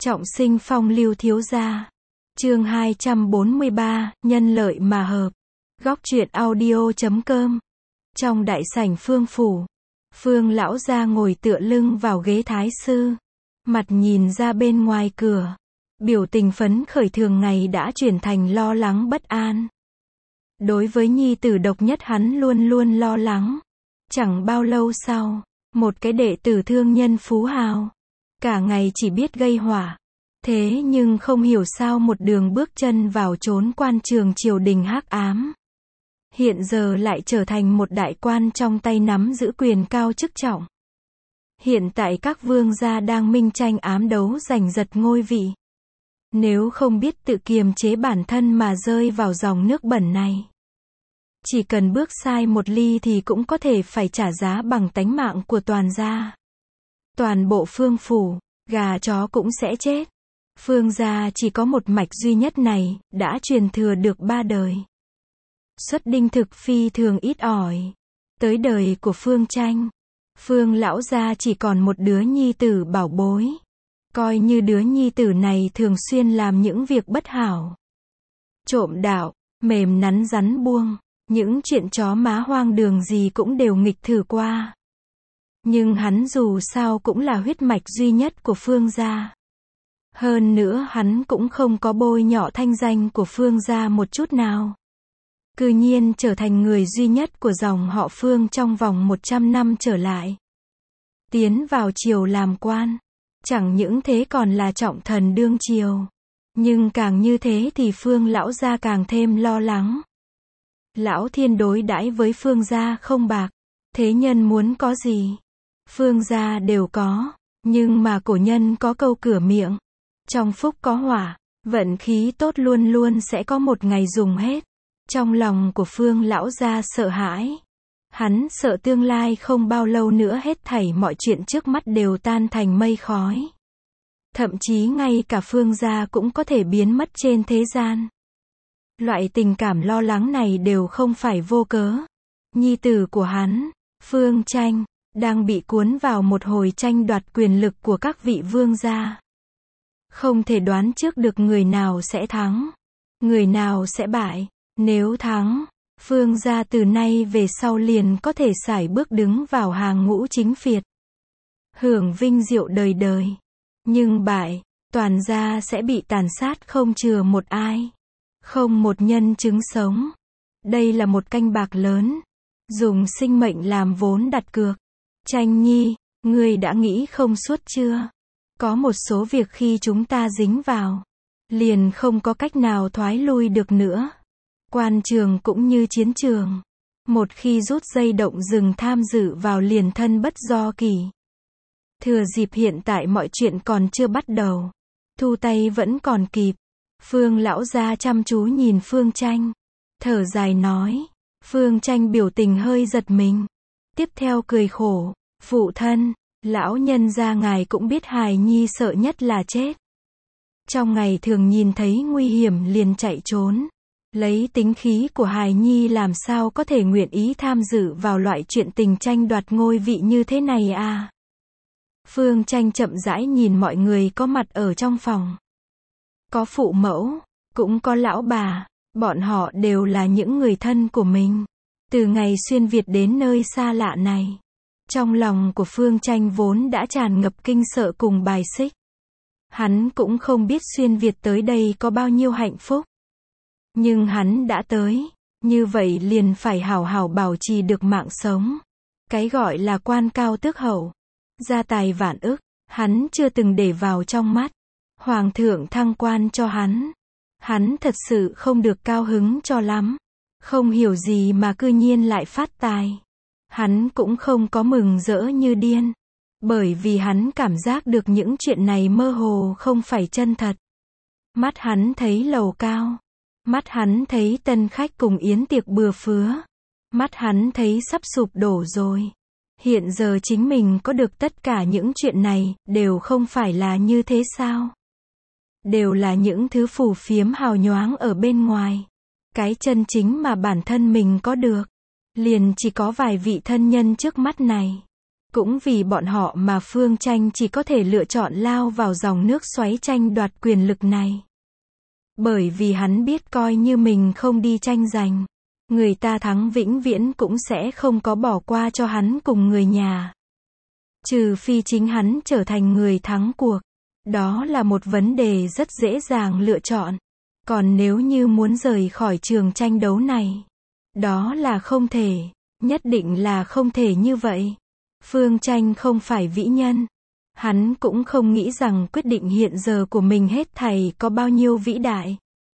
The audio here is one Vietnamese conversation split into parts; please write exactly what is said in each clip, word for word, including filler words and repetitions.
Trọng sinh phong lưu thiếu gia. Chương hai trăm bốn mươi ba, nhân lợi mà hợp. Góc truyện audio chấm com. Trong đại sảnh Phương phủ, Phương lão gia ngồi tựa lưng vào ghế thái sư, mặt nhìn ra bên ngoài cửa, biểu tình phấn khởi thường ngày đã chuyển thành lo lắng bất an. Đối với nhi tử độc nhất hắn luôn luôn lo lắng. Chẳng bao lâu sau, một cái đệ tử thương nhân phú hào, cả ngày chỉ biết gây họa. Thế nhưng không hiểu sao một đường bước chân vào chốn quan trường triều đình hắc ám, hiện giờ lại trở thành một đại quan trong tay nắm giữ quyền cao chức trọng. Hiện tại các vương gia đang minh tranh ám đấu giành giật ngôi vị. Nếu không biết tự kiềm chế bản thân mà rơi vào dòng nước bẩn này, chỉ cần bước sai một ly thì cũng có thể phải trả giá bằng tánh mạng của toàn gia. Toàn bộ Phương phủ, gà chó cũng sẽ chết. Phương gia chỉ có một mạch duy nhất này, đã truyền thừa được ba đời. Xuất đinh thực phi thường ít ỏi. Tới đời của Phương Tranh, Phương lão gia chỉ còn một đứa nhi tử bảo bối. Coi như đứa nhi tử này thường xuyên làm những việc bất hảo. Trộm đạo, mềm nắn rắn buông, những chuyện chó má hoang đường gì cũng đều nghịch thử qua. Nhưng hắn dù sao cũng là huyết mạch duy nhất của Phương gia. Hơn nữa hắn cũng không có bôi nhọ thanh danh của Phương gia một chút nào. Cư nhiên trở thành người duy nhất của dòng họ Phương trong vòng một trăm năm trở lại. Tiến vào triều làm quan. Chẳng những thế còn là trọng thần đương triều. Nhưng càng như thế thì Phương lão gia càng thêm lo lắng. Lão thiên đối đãi với Phương gia không bạc. Thế nhân muốn có gì, Phương gia đều có. Nhưng mà cổ nhân có câu cửa miệng, trong phúc có hỏa, vận khí tốt luôn luôn sẽ có một ngày dùng hết. Trong lòng của Phương lão gia sợ hãi. Hắn sợ tương lai không bao lâu nữa hết thảy mọi chuyện trước mắt đều tan thành mây khói. Thậm chí ngay cả Phương gia cũng có thể biến mất trên thế gian. Loại tình cảm lo lắng này đều không phải vô cớ. Nhi tử của hắn, Phương Tranh, đang bị cuốn vào một hồi tranh đoạt quyền lực của các vị vương gia. Không thể đoán trước được người nào sẽ thắng, người nào sẽ bại. Nếu thắng, Phương gia từ nay về sau liền có thể sải bước đứng vào hàng ngũ chính phiệt, hưởng vinh diệu đời đời. Nhưng bại, toàn gia sẽ bị tàn sát không chừa một ai, không một nhân chứng sống. Đây là một canh bạc lớn, dùng sinh mệnh làm vốn đặt cược. Tranh nhi, ngươi đã nghĩ không suốt chưa? Có một số việc khi chúng ta dính vào, liền không có cách nào thoái lui được nữa. Quan trường cũng như chiến trường. Một khi rút dây động rừng tham dự vào liền thân bất do kỷ. Thừa dịp hiện tại mọi chuyện còn chưa bắt đầu, thu tay vẫn còn kịp. Phương lão gia chăm chú nhìn Phương Tranh, thở dài nói. Phương Tranh biểu tình hơi giật mình, tiếp theo cười khổ. Phụ thân, lão nhân gia ngài cũng biết hài nhi sợ nhất là chết. Trong ngày thường nhìn thấy nguy hiểm liền chạy trốn. Lấy tính khí của hài nhi làm sao có thể nguyện ý tham dự vào loại chuyện tình tranh đoạt ngôi vị như thế này à? Phương Tranh chậm rãi nhìn mọi người có mặt ở trong phòng. Có phụ mẫu, cũng có lão bà, bọn họ đều là những người thân của mình. Từ ngày xuyên Việt đến nơi xa lạ này, trong lòng của Phương Tranh vốn đã tràn ngập kinh sợ cùng bài xích. Hắn cũng không biết xuyên Việt tới đây có bao nhiêu hạnh phúc. Nhưng hắn đã tới, như vậy liền phải hảo hảo bảo trì được mạng sống. Cái gọi là quan cao tước hậu, gia tài vạn ức, hắn chưa từng để vào trong mắt. Hoàng thượng thăng quan cho hắn, hắn thật sự không được cao hứng cho lắm. Không hiểu gì mà cư nhiên lại phát tài. Hắn cũng không có mừng rỡ như điên, bởi vì hắn cảm giác được những chuyện này mơ hồ không phải chân thật. Mắt hắn thấy lầu cao, mắt hắn thấy tân khách cùng yến tiệc bừa phứa, mắt hắn thấy sắp sụp đổ rồi. Hiện giờ chính mình có được tất cả những chuyện này, đều không phải là như thế sao? Đều là những thứ phù phiếm hào nhoáng ở bên ngoài. Cái chân chính mà bản thân mình có được, liền chỉ có vài vị thân nhân trước mắt này. Cũng vì bọn họ mà Phương Tranh chỉ có thể lựa chọn lao vào dòng nước xoáy tranh đoạt quyền lực này. Bởi vì hắn biết coi như mình không đi tranh giành, người ta thắng vĩnh viễn cũng sẽ không có bỏ qua cho hắn cùng người nhà. Trừ phi chính hắn trở thành người thắng cuộc. Đó là một vấn đề rất dễ dàng lựa chọn. Còn nếu như muốn rời khỏi trường tranh đấu này, đó là không thể, nhất định là không thể như vậy. Phương Tranh không phải vĩ nhân. Hắn cũng không nghĩ rằng quyết định hiện giờ của mình hết thảy có bao nhiêu vĩ đại.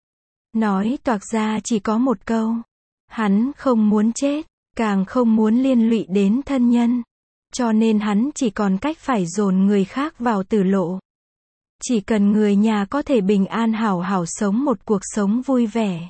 Nói toạc ra chỉ có một câu. Hắn không muốn chết, càng không muốn liên lụy đến thân nhân. Cho nên hắn chỉ còn cách phải dồn người khác vào tử lộ. Chỉ cần người nhà có thể bình an hảo hảo sống một cuộc sống vui vẻ.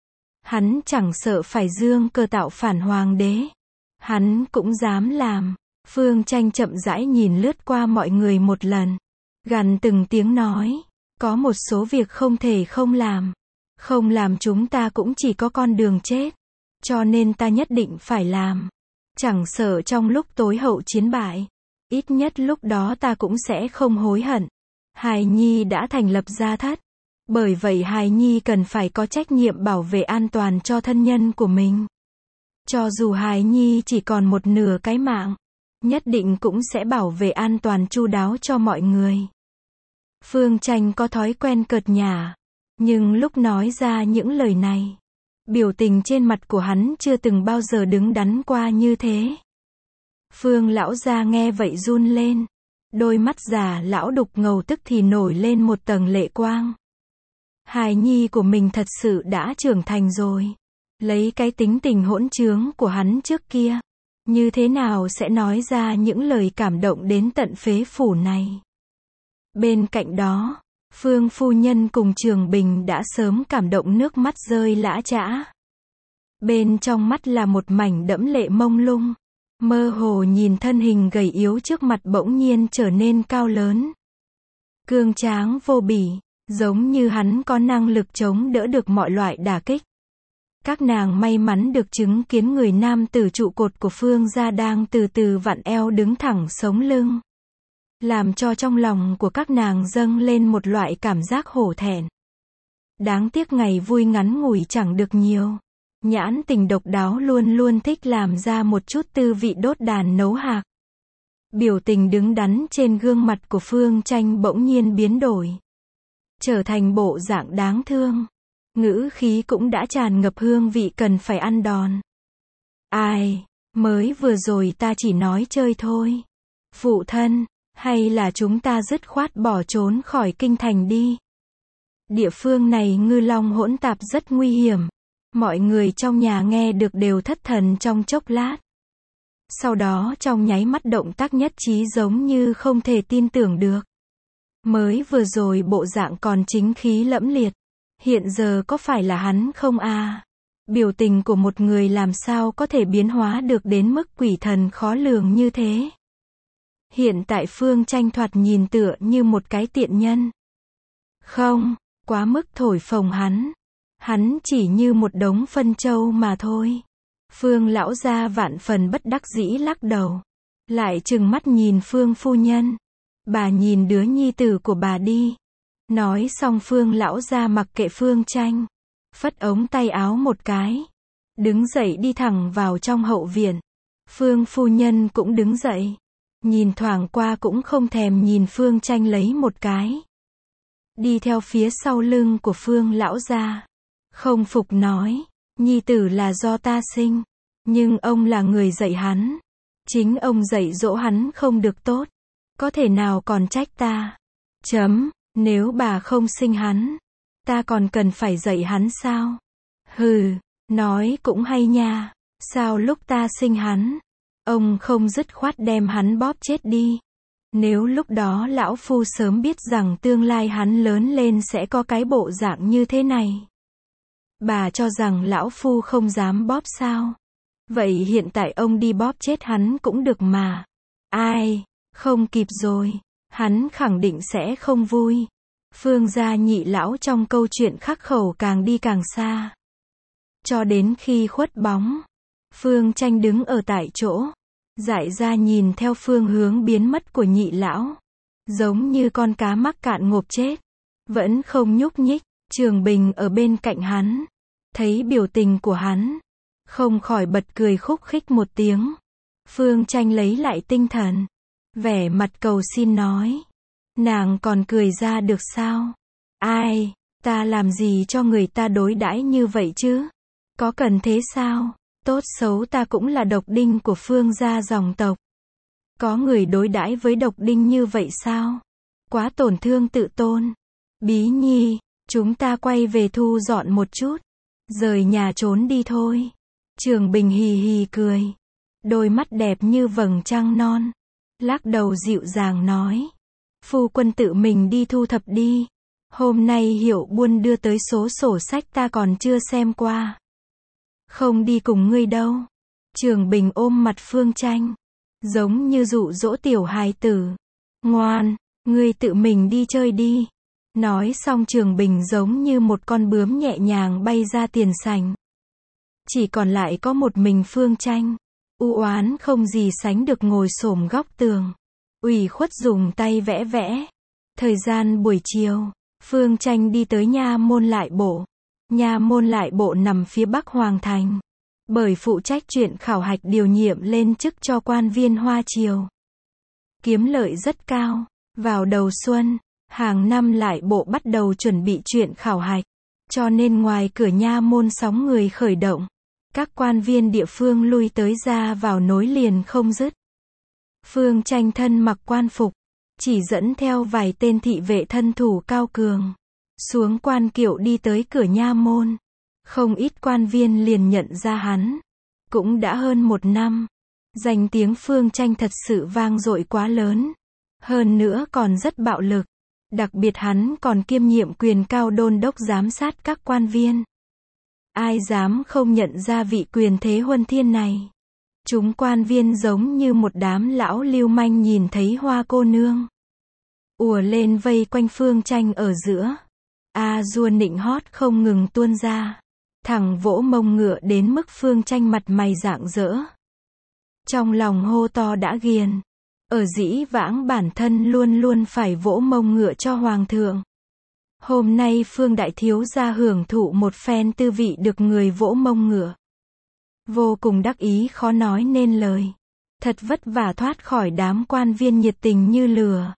Hắn chẳng sợ phải dương cơ tạo phản hoàng đế. Hắn cũng dám làm. Phương Tranh chậm rãi nhìn lướt qua mọi người một lần. Gằn từng tiếng nói. Có một số việc không thể không làm. Không làm chúng ta cũng chỉ có con đường chết. Cho nên ta nhất định phải làm. Chẳng sợ trong lúc tối hậu chiến bại. Ít nhất lúc đó ta cũng sẽ không hối hận. Hài Nhi đã thành lập gia thất. Bởi vậy Hài Nhi cần phải có trách nhiệm bảo vệ an toàn cho thân nhân của mình. Cho dù Hài Nhi chỉ còn một nửa cái mạng, nhất định cũng sẽ bảo vệ an toàn chu đáo cho mọi người. Phương Tranh có thói quen cợt nhả. Nhưng lúc nói ra những lời này, biểu tình trên mặt của hắn chưa từng bao giờ đứng đắn qua như thế. Phương lão gia nghe vậy run lên. Đôi mắt già lão đục ngầu tức thì nổi lên một tầng lệ quang. Hài Nhi của mình thật sự đã trưởng thành rồi. Lấy cái tính tình hỗn trướng của hắn trước kia, như thế nào sẽ nói ra những lời cảm động đến tận phế phủ này. Bên cạnh đó, Phương phu nhân cùng Trường Bình đã sớm cảm động nước mắt rơi lã chã. Bên trong mắt là một mảnh đẫm lệ mông lung. Mơ hồ nhìn thân hình gầy yếu trước mặt bỗng nhiên trở nên cao lớn. Cương tráng vô bỉ, giống như hắn có năng lực chống đỡ được mọi loại đả kích. Các nàng may mắn được chứng kiến người nam tử trụ cột của Phương gia đang từ từ vặn eo đứng thẳng sống lưng. Làm cho trong lòng của các nàng dâng lên một loại cảm giác hổ thẹn. Đáng tiếc ngày vui ngắn ngủi chẳng được nhiều. Nhãn tình độc đáo luôn luôn thích làm ra một chút tư vị đốt đàn nấu hạc. Biểu tình đứng đắn trên gương mặt của Phương Tranh bỗng nhiên biến đổi. Trở thành bộ dạng đáng thương. Ngữ khí cũng đã tràn ngập hương vị cần phải ăn đòn. Ai, mới vừa rồi ta chỉ nói chơi thôi. Phụ thân, hay là chúng ta dứt khoát bỏ trốn khỏi kinh thành đi. Địa phương này ngư long hỗn tạp rất nguy hiểm. Mọi người trong nhà nghe được đều thất thần trong chốc lát. Sau đó trong nháy mắt động tác nhất trí giống như không thể tin tưởng được. Mới vừa rồi bộ dạng còn chính khí lẫm liệt. Hiện giờ có phải là hắn không a? À? Biểu tình của một người làm sao có thể biến hóa được đến mức quỷ thần khó lường như thế. Hiện tại Phương Tranh thoạt nhìn tựa như một cái tiện nhân. Không, quá mức thổi phồng hắn. Hắn chỉ như một đống phân châu mà thôi. Phương lão gia vạn phần bất đắc dĩ lắc đầu. Lại trừng mắt nhìn Phương phu nhân. Bà nhìn đứa nhi tử của bà đi. Nói xong Phương lão gia mặc kệ Phương Tranh. Phất ống tay áo một cái. Đứng dậy đi thẳng vào trong hậu viện. Phương phu nhân cũng đứng dậy. Nhìn thoảng qua cũng không thèm nhìn Phương Tranh lấy một cái. Đi theo phía sau lưng của Phương lão gia. Không phục nói, nhi tử là do ta sinh, nhưng ông là người dạy hắn. Chính ông dạy dỗ hắn không được tốt, có thể nào còn trách ta. Chấm, nếu bà không sinh hắn, ta còn cần phải dạy hắn sao? Hừ, nói cũng hay nha, sao lúc ta sinh hắn, ông không dứt khoát đem hắn bóp chết đi. Nếu lúc đó lão phu sớm biết rằng tương lai hắn lớn lên sẽ có cái bộ dạng như thế này. Bà cho rằng lão phu không dám bóp sao? Vậy hiện tại ông đi bóp chết hắn cũng được mà. Ai, không kịp rồi, hắn khẳng định sẽ không vui. Phương gia nhị lão trong câu chuyện khắc khẩu càng đi càng xa. Cho đến khi khuất bóng, Phương Tranh đứng ở tại chỗ, dại ra nhìn theo phương hướng biến mất của nhị lão. Giống như con cá mắc cạn ngộp chết. Vẫn không nhúc nhích. Trường Bình ở bên cạnh hắn. Thấy biểu tình của hắn. Không khỏi bật cười khúc khích một tiếng. Phương Tranh lấy lại tinh thần. Vẻ mặt cầu xin nói. Nàng còn cười ra được sao? Ai, ta làm gì cho người ta đối đãi như vậy chứ? Có cần thế sao? Tốt xấu ta cũng là độc đinh của Phương gia dòng tộc. Có người đối đãi với độc đinh như vậy sao? Quá tổn thương tự tôn. Bí Nhi, chúng ta quay về thu dọn một chút. Rời nhà trốn đi thôi. Trường Bình hì hì cười. Đôi mắt đẹp như vầng trăng non. Lắc đầu dịu dàng nói. Phu quân tự mình đi thu thập đi. Hôm nay Hiệu Buôn đưa tới số sổ sách ta còn chưa xem qua. Không đi cùng ngươi đâu. Trường Bình ôm mặt Phương Tranh. Giống như dụ dỗ tiểu hài tử. Ngoan, ngươi tự mình đi chơi đi. Nói xong Trường Bình giống như một con bướm nhẹ nhàng bay ra tiền sảnh. Chỉ còn lại có một mình Phương Tranh. U oán không gì sánh được ngồi xổm góc tường. Ủy khuất dùng tay vẽ vẽ. Thời gian buổi chiều, Phương Tranh đi tới nha môn lại bộ. Nha môn lại bộ nằm phía bắc Hoàng Thành. Bởi phụ trách chuyện khảo hạch điều nhiệm lên chức cho quan viên Hoa Triều. Kiếm lợi rất cao. Vào đầu xuân, hàng năm lại bộ bắt đầu chuẩn bị chuyện khảo hạch. Cho nên ngoài cửa nha môn sóng người khởi động. Các quan viên địa phương lui tới ra vào nối liền không dứt. Phương Tranh thân mặc quan phục, chỉ dẫn theo vài tên thị vệ thân thủ cao cường. Xuống quan kiệu đi tới cửa nha môn. Không ít quan viên liền nhận ra hắn. Cũng đã hơn một năm. Danh tiếng Phương Tranh thật sự vang dội quá lớn. Hơn nữa còn rất bạo lực. Đặc biệt hắn còn kiêm nhiệm quyền cao đôn đốc giám sát các quan viên. Ai dám không nhận ra vị quyền thế huân thiên này. Chúng quan viên giống như một đám lão lưu manh nhìn thấy hoa cô nương. Ùa lên vây quanh Phương Tranh ở giữa. A dua nịnh hót không ngừng tuôn ra. Thẳng vỗ mông ngựa đến mức Phương Tranh mặt mày rạng rỡ. Trong lòng hô to đã ghiền. Ở dĩ vãng bản thân luôn luôn phải vỗ mông ngựa cho hoàng thượng. Hôm nay Phương đại thiếu gia hưởng thụ một phen tư vị được người vỗ mông ngựa. Vô cùng đắc ý khó nói nên lời. Thật vất vả thoát khỏi đám quan viên nhiệt tình như lửa.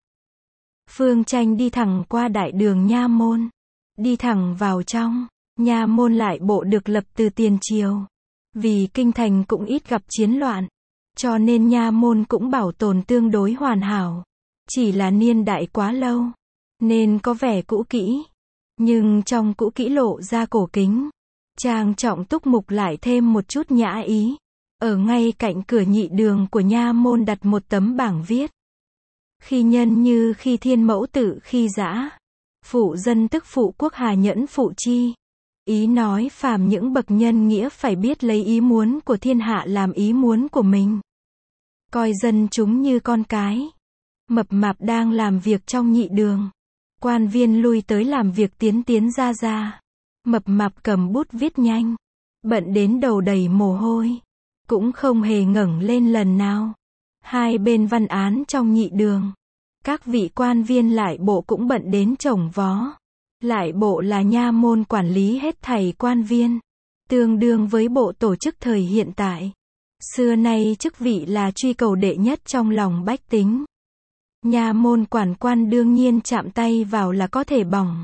Phương Tranh đi thẳng qua đại đường nha môn. Đi thẳng vào trong. Nha môn lại bộ được lập từ tiền triều. Vì kinh thành cũng ít gặp chiến loạn. Cho nên nha môn cũng bảo tồn tương đối hoàn hảo. Chỉ là niên đại quá lâu. Nên có vẻ cũ kỹ. Nhưng trong cũ kỹ lộ ra cổ kính. Trang trọng túc mục lại thêm một chút nhã ý. Ở ngay cạnh cửa nhị đường của nha môn đặt một tấm bảng viết. Khi nhân như khi thiên mẫu tử khi dã. Phụ dân tức phụ quốc hà nhẫn phụ chi. Ý nói phàm những bậc nhân nghĩa phải biết lấy ý muốn của thiên hạ làm ý muốn của mình. Coi dân chúng như con cái. Mập mạp đang làm việc trong nhị đường. Quan viên lui tới làm việc tiến tiến ra ra. Mập mạp cầm bút viết nhanh. Bận đến đầu đầy mồ hôi. Cũng không hề ngẩng lên lần nào. Hai bên văn án trong nhị đường. Các vị quan viên lại bộ cũng bận đến chổng vó. Lại bộ là nha môn quản lý hết thảy quan viên. Tương đương với bộ tổ chức thời hiện tại. Xưa nay chức vị là truy cầu đệ nhất trong lòng bách tính. Nha môn quản quan đương nhiên chạm tay vào là có thể bỏng.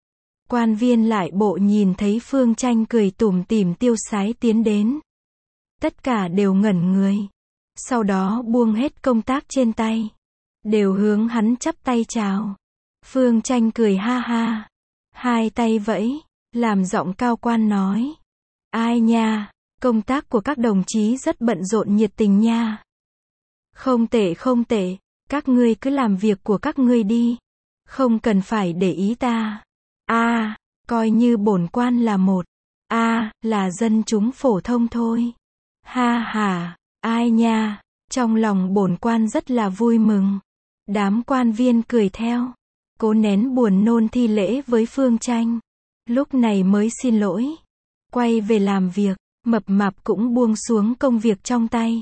Quan viên lại bộ nhìn thấy Phương Tranh cười tủm tỉm tiêu sái tiến đến. Tất cả đều ngẩn người. Sau đó buông hết công tác trên tay. Đều hướng hắn chắp tay chào. Phương Tranh cười ha ha. Hai tay vẫy. Làm giọng cao quan nói. Ai nha, công tác của các đồng chí rất bận rộn nhiệt tình nha. Không tệ không tệ. Các ngươi cứ làm việc của các ngươi đi. Không cần phải để ý ta. A, à, coi như bổn quan là một. A, à, là dân chúng phổ thông thôi. Ha ha, ai nha. Trong lòng bổn quan rất là vui mừng. Đám quan viên cười theo. Cố nén buồn nôn thi lễ với Phương Tranh. Lúc này mới xin lỗi. Quay về làm việc. Mập mạp cũng buông xuống công việc trong tay.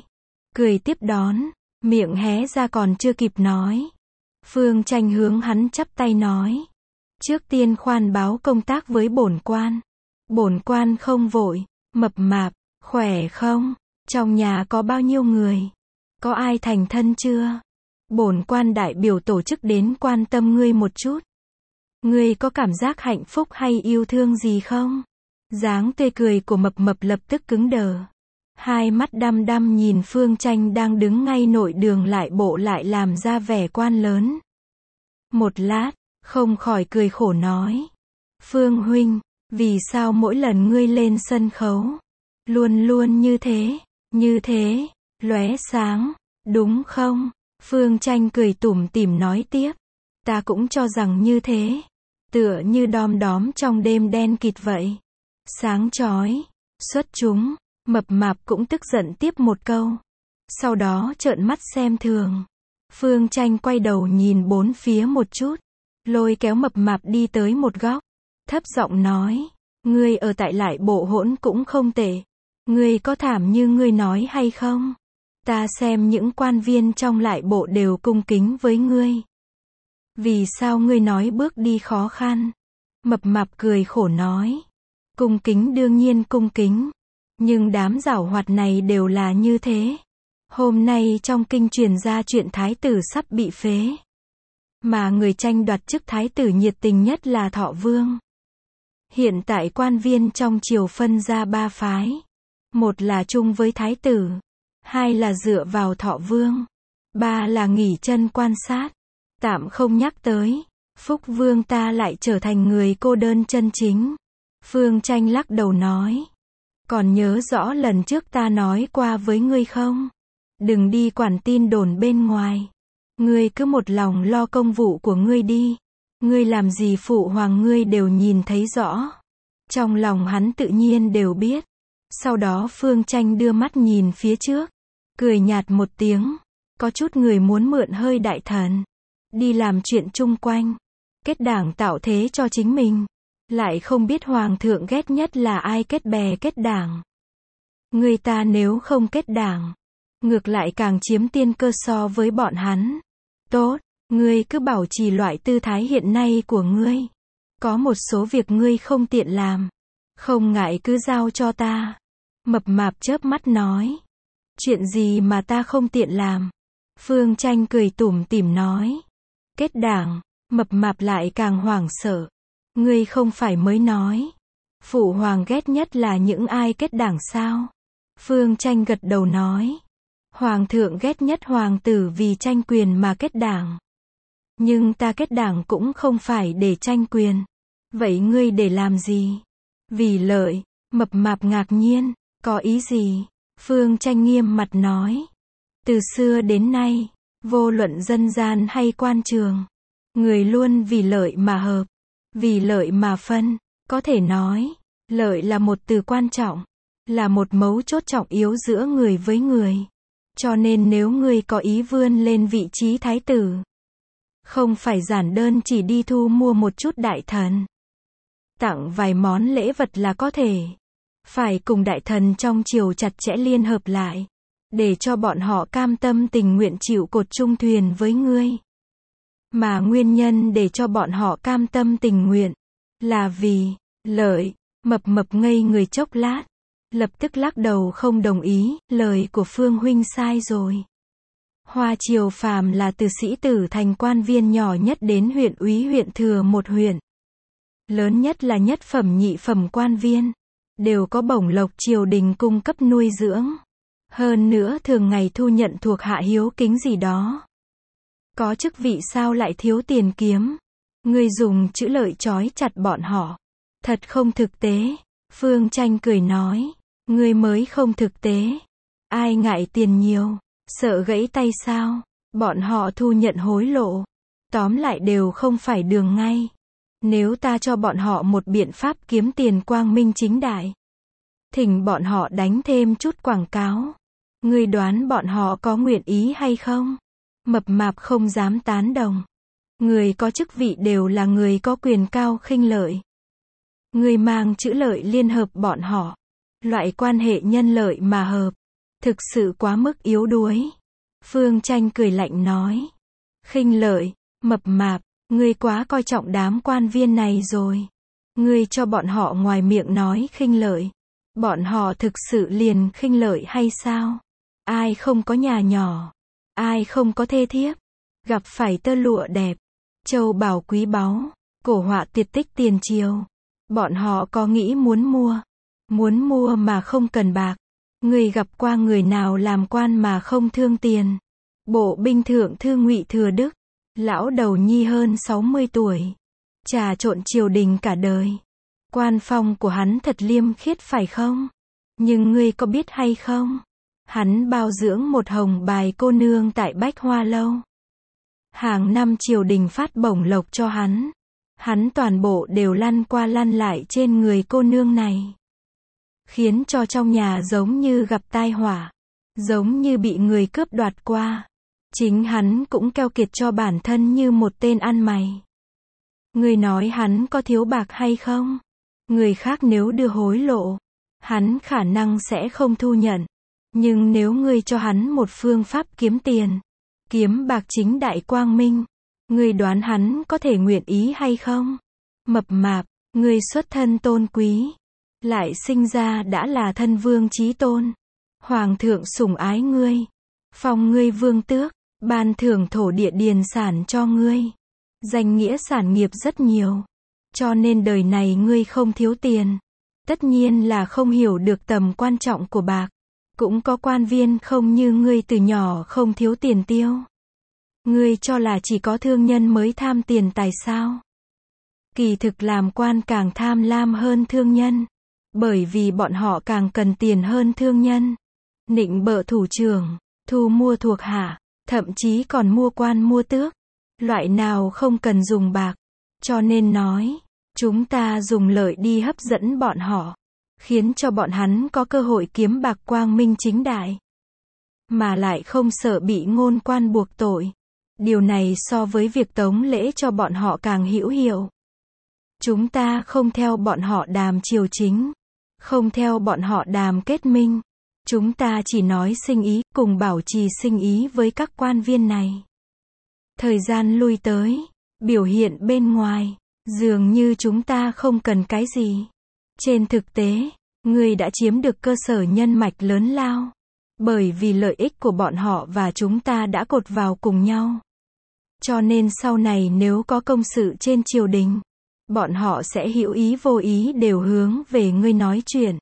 cười tiếp đón, miệng hé ra còn chưa kịp nói. Phương Tranh hướng hắn chắp tay nói. Trước tiên khoan báo công tác với bổn quan. Bổn quan không vội. Mập mạp, khỏe không? Trong nhà có bao nhiêu người? Có ai thành thân chưa? Bổn quan đại biểu tổ chức đến quan tâm ngươi một chút. Ngươi có cảm giác hạnh phúc hay yêu thương gì không? Dáng tươi cười của mập mập lập tức cứng đờ. Hai mắt đăm đăm nhìn Phương Tranh đang đứng ngay nội đường lại bộ lại làm ra vẻ quan lớn. Một lát, không khỏi cười khổ nói. Phương huynh, vì sao mỗi lần ngươi lên sân khấu, luôn luôn như thế, như thế, lóe sáng, đúng không? Phương Tranh cười tủm tỉm nói tiếp. Ta cũng cho rằng như thế. Tựa như đom đóm trong đêm đen kịt vậy. Sáng chói, xuất chúng. Mập mạp cũng tức giận tiếp một câu. Sau đó trợn mắt xem thường. Phương Tranh quay đầu nhìn bốn phía một chút. Lôi kéo mập mạp đi tới một góc. Thấp giọng nói. Ngươi ở tại lại bộ hỗn cũng không tệ. Ngươi có thảm như ngươi nói hay không? Ta xem những quan viên trong lại bộ đều cung kính với ngươi. Vì sao ngươi nói bước đi khó khăn? Mập mạp cười khổ nói. Cung kính đương nhiên cung kính. Nhưng đám giảo hoạt này đều là như thế. Hôm nay trong kinh truyền ra chuyện thái tử sắp bị phế. Mà người tranh đoạt chức thái tử nhiệt tình nhất là Thọ Vương. Hiện tại quan viên trong triều phân ra ba phái. Một là chung với thái tử. Hai là dựa vào Thọ Vương. Ba là nghỉ chân quan sát. Tạm không nhắc tới. Phúc Vương ta lại trở thành người cô đơn chân chính. Phương Tranh lắc đầu nói. Còn nhớ rõ lần trước ta nói qua với ngươi không? Đừng đi quản tin đồn bên ngoài. Ngươi cứ một lòng lo công vụ của ngươi đi. Ngươi làm gì phụ hoàng ngươi đều nhìn thấy rõ. Trong lòng hắn tự nhiên đều biết. Sau đó Phương Tranh đưa mắt nhìn phía trước. Cười nhạt một tiếng. Có chút người muốn mượn hơi đại thần. Đi làm chuyện chung quanh. Kết đảng tạo thế cho chính mình. Lại không biết hoàng thượng ghét nhất là ai kết bè kết đảng. Người ta nếu không kết đảng, ngược lại càng chiếm tiên cơ so với bọn hắn. Tốt, ngươi cứ bảo trì loại tư thái hiện nay của ngươi. Có một số việc ngươi không tiện làm. Không ngại cứ giao cho ta. Mập mạp chớp mắt nói. Chuyện gì mà ta không tiện làm? Phương Tranh cười tủm tỉm nói. Kết đảng, mập mạp lại càng hoảng sợ. Ngươi không phải mới nói. Phụ hoàng ghét nhất là những ai kết đảng sao? Phương Tranh gật đầu nói. Hoàng thượng ghét nhất hoàng tử vì tranh quyền mà kết đảng. Nhưng ta kết đảng cũng không phải để tranh quyền. Vậy ngươi để làm gì? Vì lợi. Mập mạp ngạc nhiên. Có ý gì? Phương Tranh nghiêm mặt nói. Từ xưa đến nay, vô luận dân gian hay quan trường, người luôn vì lợi mà hợp. Vì lợi mà phân. Có thể nói, lợi là một từ quan trọng. Là một mấu chốt trọng yếu giữa người với người. Cho nên nếu ngươi có ý vươn lên vị trí thái tử, không phải giản đơn chỉ đi thu mua một chút đại thần, tặng vài món lễ vật là có thể. Phải cùng đại thần trong triều chặt chẽ liên hợp lại, để cho bọn họ cam tâm tình nguyện chịu cột chung thuyền với ngươi. Mà nguyên nhân để cho bọn họ cam tâm tình nguyện, là vì lợi. Mập mập ngây người chốc lát, lập tức lắc đầu không đồng ý. Lời của Phương huynh sai rồi. Hoa triều phàm là từ sĩ tử thành quan viên nhỏ nhất đến huyện úy huyện thừa một huyện. Lớn nhất là nhất phẩm nhị phẩm quan viên. Đều có bổng lộc triều đình cung cấp nuôi dưỡng. Hơn nữa thường ngày thu nhận thuộc hạ hiếu kính gì đó. Có chức vị sao lại thiếu tiền kiếm? Ngươi dùng chữ lợi trói chặt bọn họ. Thật không thực tế. Phương Tranh cười nói. Ngươi mới không thực tế. Ai ngại tiền nhiều, sợ gãy tay sao? Bọn họ thu nhận hối lộ. Tóm lại đều không phải đường ngay. Nếu ta cho bọn họ một biện pháp kiếm tiền quang minh chính đại, thỉnh bọn họ đánh thêm chút quảng cáo. Ngươi đoán bọn họ có nguyện ý hay không? Mập mạp không dám tán đồng. Người có chức vị đều là người có quyền cao khinh lợi. Người mang chữ lợi liên hợp bọn họ. Loại quan hệ nhân lợi mà hợp. Thực sự quá mức yếu đuối. Phương Tranh cười lạnh nói. Khinh Lợi, mập mạp, ngươi quá coi trọng đám quan viên này rồi. Ngươi cho bọn họ ngoài miệng nói khinh lợi. Bọn họ thực sự liền khinh lợi hay sao? Ai không có nhà nhỏ? Ai không có thê thiếp? Gặp phải tơ lụa đẹp, châu báu quý báu, cổ họa tuyệt tích tiền triều. Bọn họ có nghĩ muốn mua. Muốn mua mà không cần bạc. Ngươi gặp qua người nào làm quan mà không thương tiền? Bộ binh thượng thư Ngụy Thừa Đức, lão đầu nhi hơn sáu mươi tuổi, trà trộn triều đình cả đời. Quan phong của hắn thật liêm khiết phải không? Nhưng ngươi có biết hay không? Hắn bao dưỡng một hồng bài cô nương tại Bách Hoa Lâu. Hàng năm triều đình phát bổng lộc cho hắn. Hắn toàn bộ đều lăn qua lăn lại trên người cô nương này. Khiến cho trong nhà giống như gặp tai họa. Giống như bị người cướp đoạt qua. Chính hắn cũng keo kiệt cho bản thân như một tên ăn mày. Ngươi nói hắn có thiếu bạc hay không? Người khác nếu đưa hối lộ, hắn khả năng sẽ không thu nhận. Nhưng nếu ngươi cho hắn một phương pháp kiếm tiền, kiếm bạc chính đại quang minh, ngươi đoán hắn có thể nguyện ý hay không? Mập mạp, ngươi xuất thân tôn quý, lại sinh ra đã là thân vương chí tôn. Hoàng thượng sủng ái ngươi, phong ngươi vương tước, ban thưởng thổ địa điền sản cho ngươi. Danh nghĩa sản nghiệp rất nhiều. Cho nên đời này ngươi không thiếu tiền. Tất nhiên là không hiểu được tầm quan trọng của bạc. Cũng có quan viên không như ngươi từ nhỏ không thiếu tiền tiêu. Ngươi cho là chỉ có thương nhân mới tham tiền tài sao? Kỳ thực làm quan càng tham lam hơn thương nhân. Bởi vì bọn họ càng cần tiền hơn thương nhân. Nịnh bợ thủ trưởng, thu mua thuộc hạ, thậm chí còn mua quan mua tước. Loại nào không cần dùng bạc. Cho nên nói, chúng ta dùng lợi đi hấp dẫn bọn họ, khiến cho bọn hắn có cơ hội kiếm bạc quang minh chính đại, mà lại không sợ bị ngôn quan buộc tội. Điều này so với việc tống lễ cho bọn họ càng hữu hiệu. Chúng ta không theo bọn họ đàm triều chính, không theo bọn họ đàm kết minh. Chúng ta chỉ nói sinh ý, cùng bảo trì sinh ý với các quan viên này. Thời gian lui tới, biểu hiện bên ngoài, dường như chúng ta không cần cái gì. Trên thực tế, ngươi đã chiếm được cơ sở nhân mạch lớn lao. Bởi vì lợi ích của bọn họ và chúng ta đã cột vào cùng nhau. Cho nên sau này nếu có công sự trên triều đình, bọn họ sẽ hữu ý vô ý đều hướng về ngươi nói chuyện.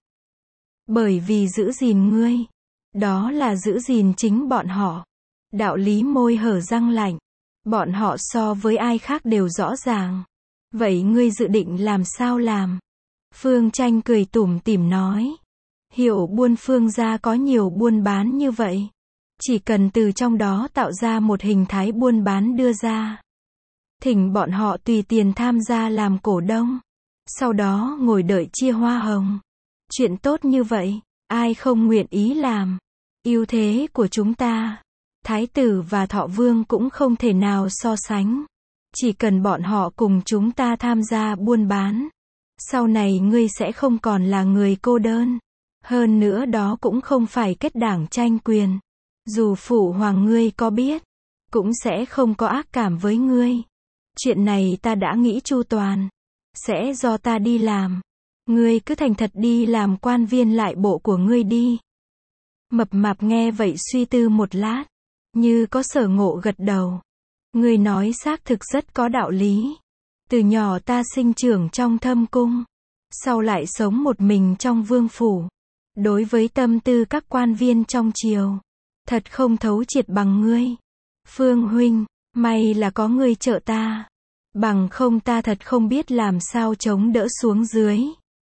Bởi vì giữ gìn ngươi, đó là giữ gìn chính bọn họ. Đạo lý môi hở răng lạnh, bọn họ so với ai khác đều rõ ràng. Vậy ngươi dự định làm sao làm? Phương Tranh cười tủm tỉm nói. Hiệu buôn Phương gia có nhiều buôn bán như vậy. Chỉ cần từ trong đó tạo ra một hình thái buôn bán đưa ra. Thỉnh bọn họ tùy tiền tham gia làm cổ đông. Sau đó ngồi đợi chia hoa hồng. Chuyện tốt như vậy, ai không nguyện ý làm? Ưu thế của chúng ta, Thái tử và Thọ Vương cũng không thể nào so sánh. Chỉ cần bọn họ cùng chúng ta tham gia buôn bán, sau này ngươi sẽ không còn là người cô đơn. Hơn nữa đó cũng không phải kết đảng tranh quyền. Dù phụ hoàng ngươi có biết, cũng sẽ không có ác cảm với ngươi. Chuyện này ta đã nghĩ chu toàn, sẽ do ta đi làm. Ngươi cứ thành thật đi làm quan viên lại bộ của ngươi đi. Mập mạp nghe vậy suy tư một lát, như có sở ngộ gật đầu. Ngươi nói xác thực rất có đạo lý. Từ nhỏ ta sinh trưởng trong thâm cung, sau lại sống một mình trong vương phủ. Đối với tâm tư các quan viên trong triều, thật không thấu triệt bằng ngươi. Phương huynh, may là có ngươi trợ ta. Bằng không ta thật không biết làm sao chống đỡ xuống dưới.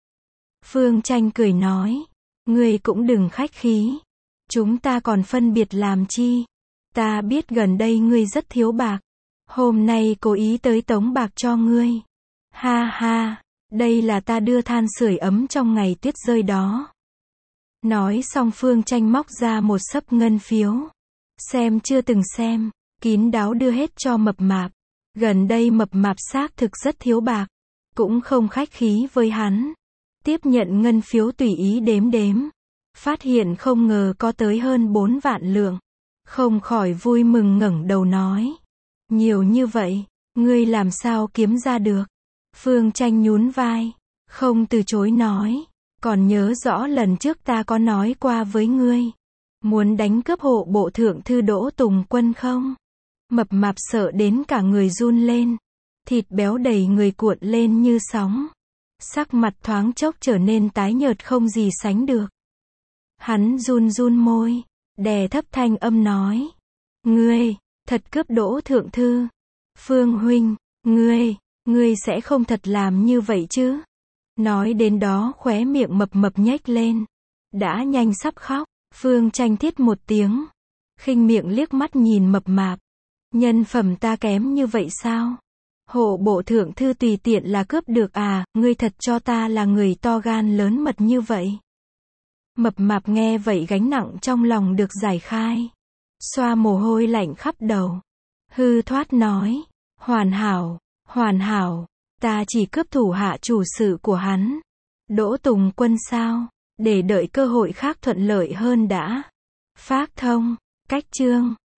Phương Tranh cười nói, ngươi cũng đừng khách khí. Chúng ta còn phân biệt làm chi? Ta biết gần đây ngươi rất thiếu bạc. Hôm nay cố ý tới tống bạc cho ngươi. Ha ha, đây là ta đưa than sưởi ấm trong ngày tuyết rơi đó. Nói xong Phương Tranh móc ra một xấp ngân phiếu. Xem chưa từng xem, kín đáo đưa hết cho mập mạp. Gần đây mập mạp xác thực rất thiếu bạc, cũng không khách khí với hắn. Tiếp nhận ngân phiếu tùy ý đếm đếm. phát hiện không ngờ có tới hơn bốn vạn lượng. Không khỏi vui mừng ngẩng đầu nói. Nhiều như vậy, ngươi làm sao kiếm ra được? Phương Tranh nhún vai, không từ chối nói. Còn nhớ rõ lần trước ta có nói qua với ngươi. Muốn đánh cướp hộ bộ thượng thư Đỗ Tùng Quân không? Mập mạp sợ đến cả người run lên. Thịt béo đầy người cuộn lên như sóng. Sắc mặt thoáng chốc trở nên tái nhợt không gì sánh được. Hắn run run môi, đè thấp thanh âm nói. Ngươi, thật cướp Đỗ thượng thư. Phương huynh, ngươi, ngươi sẽ không thật làm như vậy chứ? Nói đến đó khóe miệng mập mập nhếch lên. Đã nhanh sắp khóc, Phương Tranh thiết một tiếng. Khinh miệng liếc mắt nhìn mập mạp. Nhân phẩm ta kém như vậy sao? Hộ bộ thượng thư tùy tiện là cướp được à, ngươi thật cho ta là người to gan lớn mật như vậy. Mập mạp nghe vậy gánh nặng trong lòng được giải khai. Xoa mồ hôi lạnh khắp đầu. Hư thoát nói. Hoàn hảo, hoàn hảo, ta chỉ cướp thủ hạ chủ sự của hắn. Đỗ Tùng Quân sao? Để đợi cơ hội khác thuận lợi hơn đã. Phác thông, cách chương.